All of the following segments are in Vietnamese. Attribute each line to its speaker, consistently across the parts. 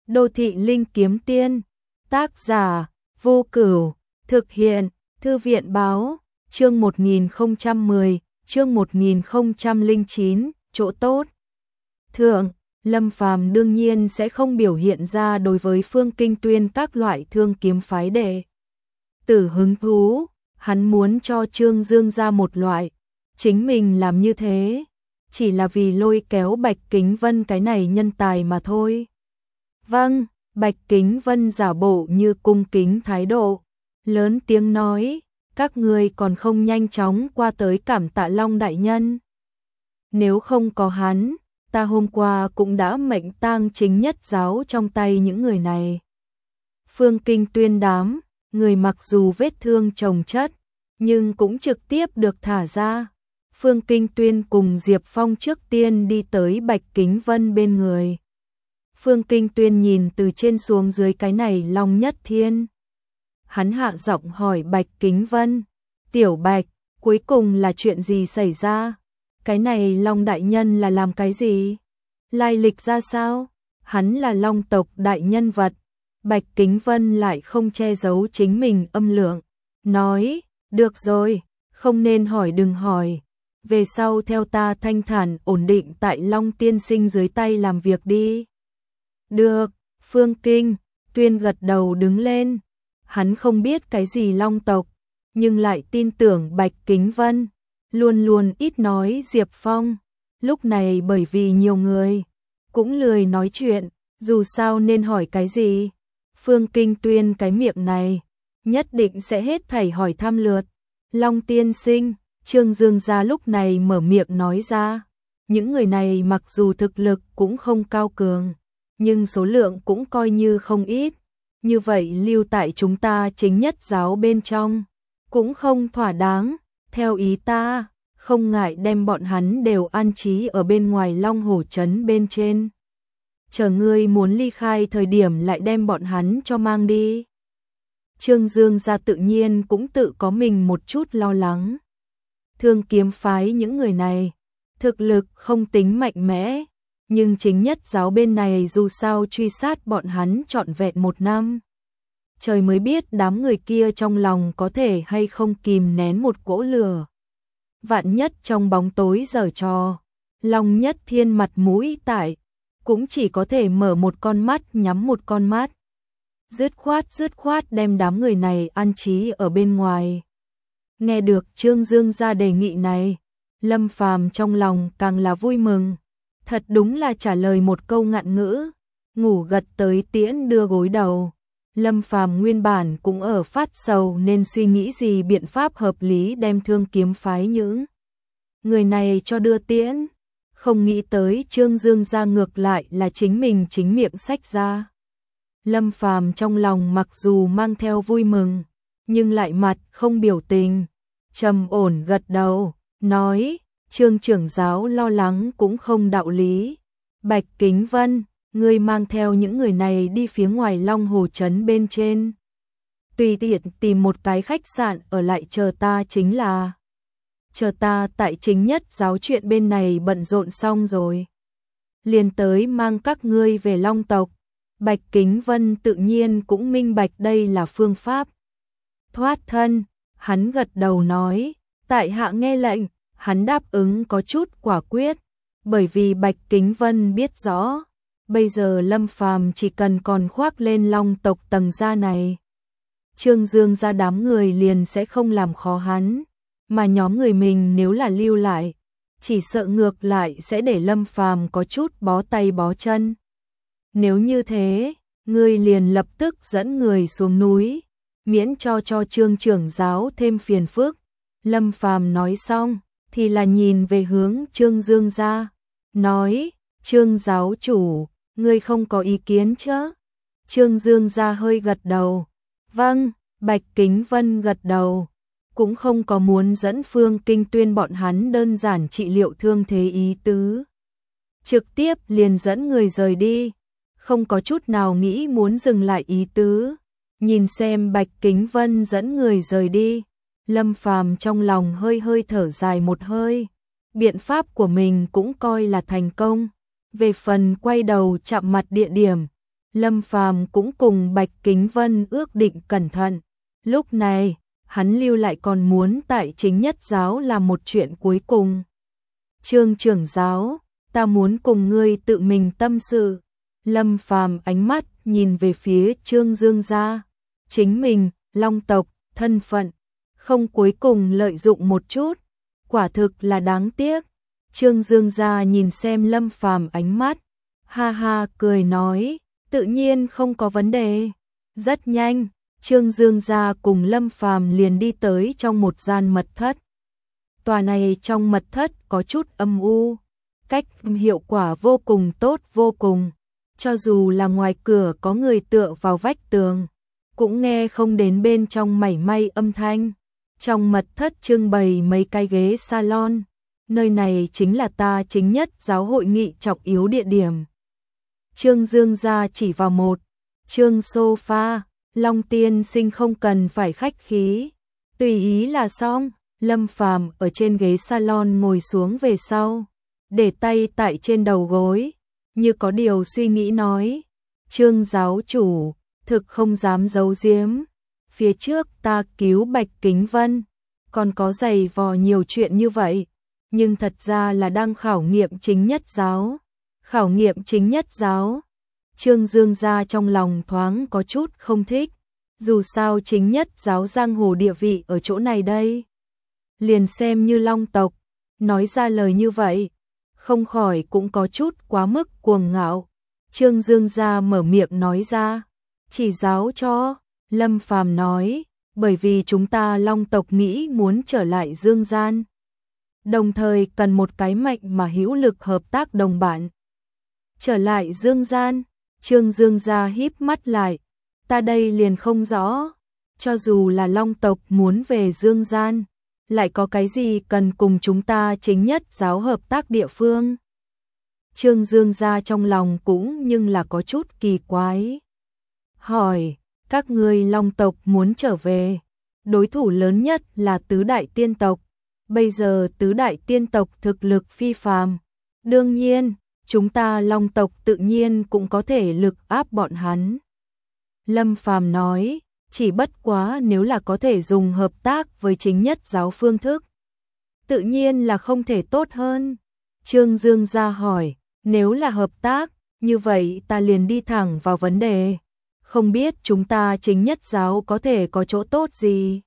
Speaker 1: Đô thị linh kiếm tiên, tác giả, Vô Cửu, thực hiện, Thư viện báo, chương 1010, chương 1009, chỗ tốt. Thượng, Lâm Phàm đương nhiên sẽ không biểu hiện ra đối với Phương Kinh Tuyên các loại thương kiếm phái đệ tử hứng thú, hắn muốn cho Trương Dương ra một loại, chính mình làm như thế, chỉ là vì lôi kéo Bạch Kính Vân cái này nhân tài mà thôi. Vâng, Bạch Kính Vân giả bộ như cung kính thái độ, lớn tiếng nói, các người còn không nhanh chóng qua tới cảm tạ Long đại nhân. Nếu không có hắn, ta hôm qua cũng đã mệnh tang chính nhất giáo trong tay những người này. Phương Kinh Tuyên đám, người mặc dù vết thương chồng chất, nhưng cũng trực tiếp được thả ra. Phương Kinh Tuyên cùng Diệp Phong trước tiên đi tới Bạch Kính Vân bên người. Phương Kinh Tuyên nhìn từ trên xuống dưới cái này Long Nhất Thiên. Hắn hạ giọng hỏi Bạch Kính Vân, Tiểu Bạch, cuối cùng là chuyện gì xảy ra? Cái này Long đại nhân là làm cái gì? Lai lịch ra sao? Hắn là Long tộc đại nhân vật. Bạch Kính Vân lại không che giấu chính mình âm lượng, nói, được rồi, không nên hỏi đừng hỏi. Về sau theo ta thanh thản ổn định tại Long tiên sinh dưới tay làm việc đi. Được, Phương Kinh Tuyên gật đầu đứng lên. Hắn không biết cái gì Long tộc, nhưng lại tin tưởng Bạch Kính Vân. Luôn luôn ít nói Diệp Phong. Lúc này bởi vì nhiều người cũng lười nói chuyện, dù sao nên hỏi cái gì. Phương Kinh Tuyên cái miệng này nhất định sẽ hết thảy hỏi thăm lượt. Long tiên sinh, Trương Dương gia lúc này mở miệng nói ra, những người này mặc dù thực lực cũng không cao cường, nhưng số lượng cũng coi như không ít. Như vậy lưu tại chúng ta chính nhất giáo bên trong cũng không thỏa đáng. Theo ý ta, không ngại đem bọn hắn đều an trí ở bên ngoài Long Hổ Trấn bên trên. Chờ ngươi muốn ly khai thời điểm lại đem bọn hắn cho mang đi. Trương Dương gia tự nhiên cũng tự có mình một chút lo lắng. Thương kiếm phái những người này, thực lực không tính mạnh mẽ, nhưng chính nhất giáo bên này dù sao truy sát bọn hắn trọn vẹn 1 năm. Trời mới biết đám người kia trong lòng có thể hay không kìm nén một cỗ lửa. Vạn nhất trong bóng tối giở trò, Long Nhất Thiên mặt mũi tại, cũng chỉ có thể mở một con mắt nhắm một con mắt. Dứt khoát đem đám người này an trí ở bên ngoài. Nghe được Trương Dương ra đề nghị này, Lâm Phàm trong lòng càng là vui mừng. Thật đúng là trả lời một câu ngạn ngữ, ngủ gật tới tiễn đưa gối đầu. Lâm Phàm nguyên bản cũng ở phát sầu nên suy nghĩ gì biện pháp hợp lý đem thương kiếm phái những người này cho đưa tiễn. Không nghĩ tới Trương Dương ra ngược lại là chính mình chính miệng xách ra. Lâm Phàm trong lòng mặc dù mang theo vui mừng, nhưng lại mặt không biểu tình, trầm ổn gật đầu, nói, Trương trưởng giáo lo lắng cũng không đạo lý. Bạch Kính Vân, ngươi mang theo những người này đi phía ngoài Long Hồ Trấn bên trên. Tùy tiện tìm một cái khách sạn ở lại chờ ta chính là. Chờ ta tại chính nhất giáo chuyện bên này bận rộn xong rồi. Liền tới mang các ngươi về Long tộc. Bạch Kính Vân tự nhiên cũng minh bạch đây là phương pháp thoát thân. Hắn gật đầu nói, tại hạ nghe lệnh. Hắn đáp ứng có chút quả quyết, bởi vì Bạch Kính Vân biết rõ, bây giờ Lâm Phàm chỉ cần còn khoác lên Long tộc tầng da này, Trương Dương ra đám người liền sẽ không làm khó hắn, mà nhóm người mình nếu là lưu lại, chỉ sợ ngược lại sẽ để Lâm Phàm có chút bó tay bó chân. Nếu như thế, ngươi liền lập tức dẫn người xuống núi, miễn cho Trương trưởng giáo thêm phiền phức. Lâm Phàm nói xong thì là nhìn về hướng Trương Dương gia, nói, Trương giáo chủ, ngươi không có ý kiến chứ? Trương Dương gia hơi gật đầu, vâng. Bạch Kính Vân gật đầu, cũng không có muốn dẫn Phương Kinh Tuyên bọn hắn đơn giản trị liệu thương thế ý tứ. Trực tiếp liền dẫn người rời đi, không có chút nào nghĩ muốn dừng lại ý tứ. Nhìn xem Bạch Kính Vân dẫn người rời đi, Lâm Phàm trong lòng hơi hơi thở dài một hơi. Biện pháp của mình cũng coi là thành công. Về phần quay đầu chạm mặt địa điểm, Lâm Phàm cũng cùng Bạch Kính Vân ước định cẩn thận. Lúc này, hắn lưu lại còn muốn tại chính nhất giáo làm một chuyện cuối cùng. Trương trưởng giáo, ta muốn cùng ngươi tự mình tâm sự. Lâm Phàm ánh mắt nhìn về phía Trương Dương gia. Chính mình, Long tộc, thân phận, không cuối cùng lợi dụng một chút. Quả thực là đáng tiếc. Trương Dương gia nhìn xem Lâm Phàm ánh mắt. Ha ha cười nói, tự nhiên không có vấn đề. Rất nhanh, Trương Dương gia cùng Lâm Phàm liền đi tới trong một gian mật thất. Tòa này trong mật thất có chút âm u, cách hiệu quả vô cùng tốt vô cùng. Cho dù là ngoài cửa có người tựa vào vách tường, cũng nghe không đến bên trong mảy may âm thanh. Trong mật thất trưng bày mấy cái ghế salon, nơi này chính là ta chính nhất giáo hội nghị trọng yếu địa điểm. Trương Dương gia chỉ vào một chương sofa, Long tiên sinh không cần phải khách khí, tùy ý là xong. Lâm Phàm ở trên ghế salon ngồi xuống về sau, để tay tại trên đầu gối, như có điều suy nghĩ nói, Trương giáo chủ, thực không dám giấu giếm, phía trước ta cứu Bạch Kính Vân, còn có dày vò nhiều chuyện như vậy, nhưng thật ra là đang khảo nghiệm chính nhất giáo. Khảo nghiệm chính nhất giáo. Trương Dương gia trong lòng thoáng có chút không thích, dù sao chính nhất giáo giang hồ địa vị ở chỗ này đây. Liền xem như Long tộc, nói ra lời như vậy, không khỏi cũng có chút quá mức cuồng ngạo. Trương Dương gia mở miệng nói ra, chỉ giáo cho. Lâm Phàm nói, bởi vì chúng ta Long tộc nghĩ muốn trở lại Dương gian, đồng thời cần một cái mạnh mà hữu lực hợp tác đồng bạn. Trở lại Dương gian, Trương Dương gia híp mắt lại, ta đây liền không rõ, cho dù là Long tộc muốn về Dương gian, lại có cái gì cần cùng chúng ta chính nhất giáo hợp tác địa phương. Trương Dương gia trong lòng cũng nhưng là có chút kỳ quái. Hỏi, các ngươi Long tộc muốn trở về, đối thủ lớn nhất là tứ đại tiên tộc, bây giờ tứ đại tiên tộc thực lực phi phàm, đương nhiên, chúng ta Long tộc tự nhiên cũng có thể lực áp bọn hắn. Lâm Phàm nói, chỉ bất quá nếu là có thể dùng hợp tác với chính nhất giáo phương thức, tự nhiên là không thể tốt hơn. Trương Dương gia hỏi, nếu là hợp tác, như vậy ta liền đi thẳng vào vấn đề. Không biết chúng ta chính nhất giáo có thể có chỗ tốt gì?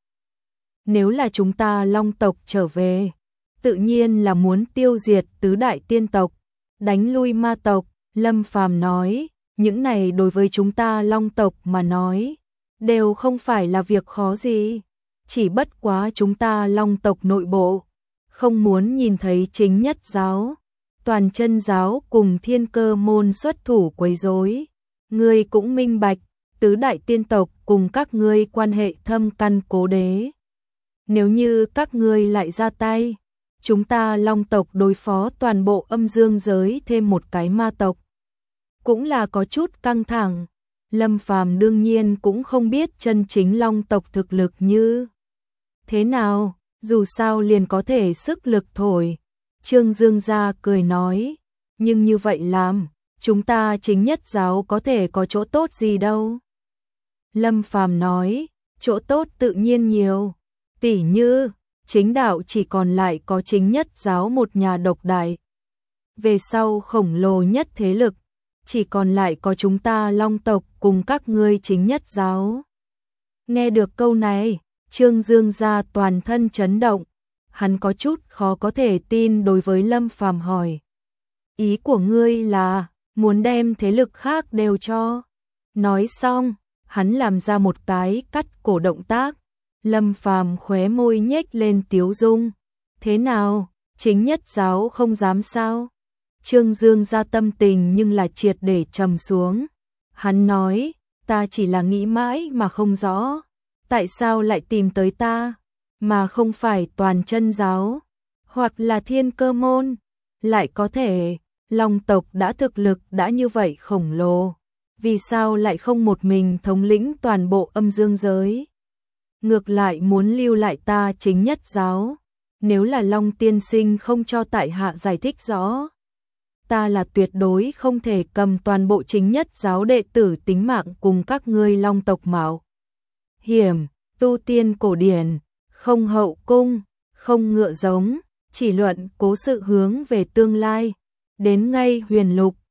Speaker 1: Nếu là chúng ta Long tộc trở về, tự nhiên là muốn tiêu diệt tứ đại tiên tộc, đánh lui ma tộc. Lâm Phàm nói, những này đối với chúng ta Long tộc mà nói, đều không phải là việc khó gì. Chỉ bất quá chúng ta Long tộc nội bộ, không muốn nhìn thấy chính nhất giáo, toàn chân giáo cùng thiên cơ môn xuất thủ quấy rối. Ngươi cũng minh bạch, tứ đại tiên tộc cùng các ngươi quan hệ thâm căn cố đế. Nếu như các ngươi lại ra tay, chúng ta Long tộc đối phó toàn bộ âm dương giới thêm một cái ma tộc, cũng là có chút căng thẳng. Lâm Phàm đương nhiên cũng không biết chân chính Long tộc thực lực như thế nào, dù sao liền có thể sức lực thổi. Trương Dương gia cười nói, nhưng như vậy làm, chúng ta chính nhất giáo có thể có chỗ tốt gì đâu. Lâm Phàm nói, chỗ tốt tự nhiên nhiều, tỉ như chính đạo chỉ còn lại có chính nhất giáo một nhà độc đại. Về sau khổng lồ nhất thế lực, chỉ còn lại có chúng ta Long tộc cùng các ngươi chính nhất giáo. Nghe được câu này, Trương Dương gia toàn thân chấn động, hắn có chút khó có thể tin đối với Lâm Phàm hỏi. Ý của ngươi là, muốn đem thế lực khác đều cho. Nói xong, hắn làm ra một cái cắt cổ động tác. Lâm Phàm khóe môi nhếch lên tiếu dung. Thế nào, chính nhất giáo không dám sao? Trương Dương gia tâm tình nhưng là triệt để trầm xuống. Hắn nói, ta chỉ là nghĩ mãi mà không rõ. Tại sao lại tìm tới ta, mà không phải toàn chân giáo, hoặc là thiên cơ môn? Lại có thể, Long tộc đã thực lực đã như vậy khổng lồ, vì sao lại không một mình thống lĩnh toàn bộ âm dương giới? Ngược lại muốn lưu lại ta chính nhất giáo, nếu là Long tiên sinh không cho tại hạ giải thích rõ, ta là tuyệt đối không thể cầm toàn bộ chính nhất giáo đệ tử tính mạng cùng các ngươi Long tộc mạo hiểm, tu tiên cổ điển, không hậu cung, không ngựa giống, chỉ luận cố sự hướng về tương lai. Đến ngay Huyền Lục,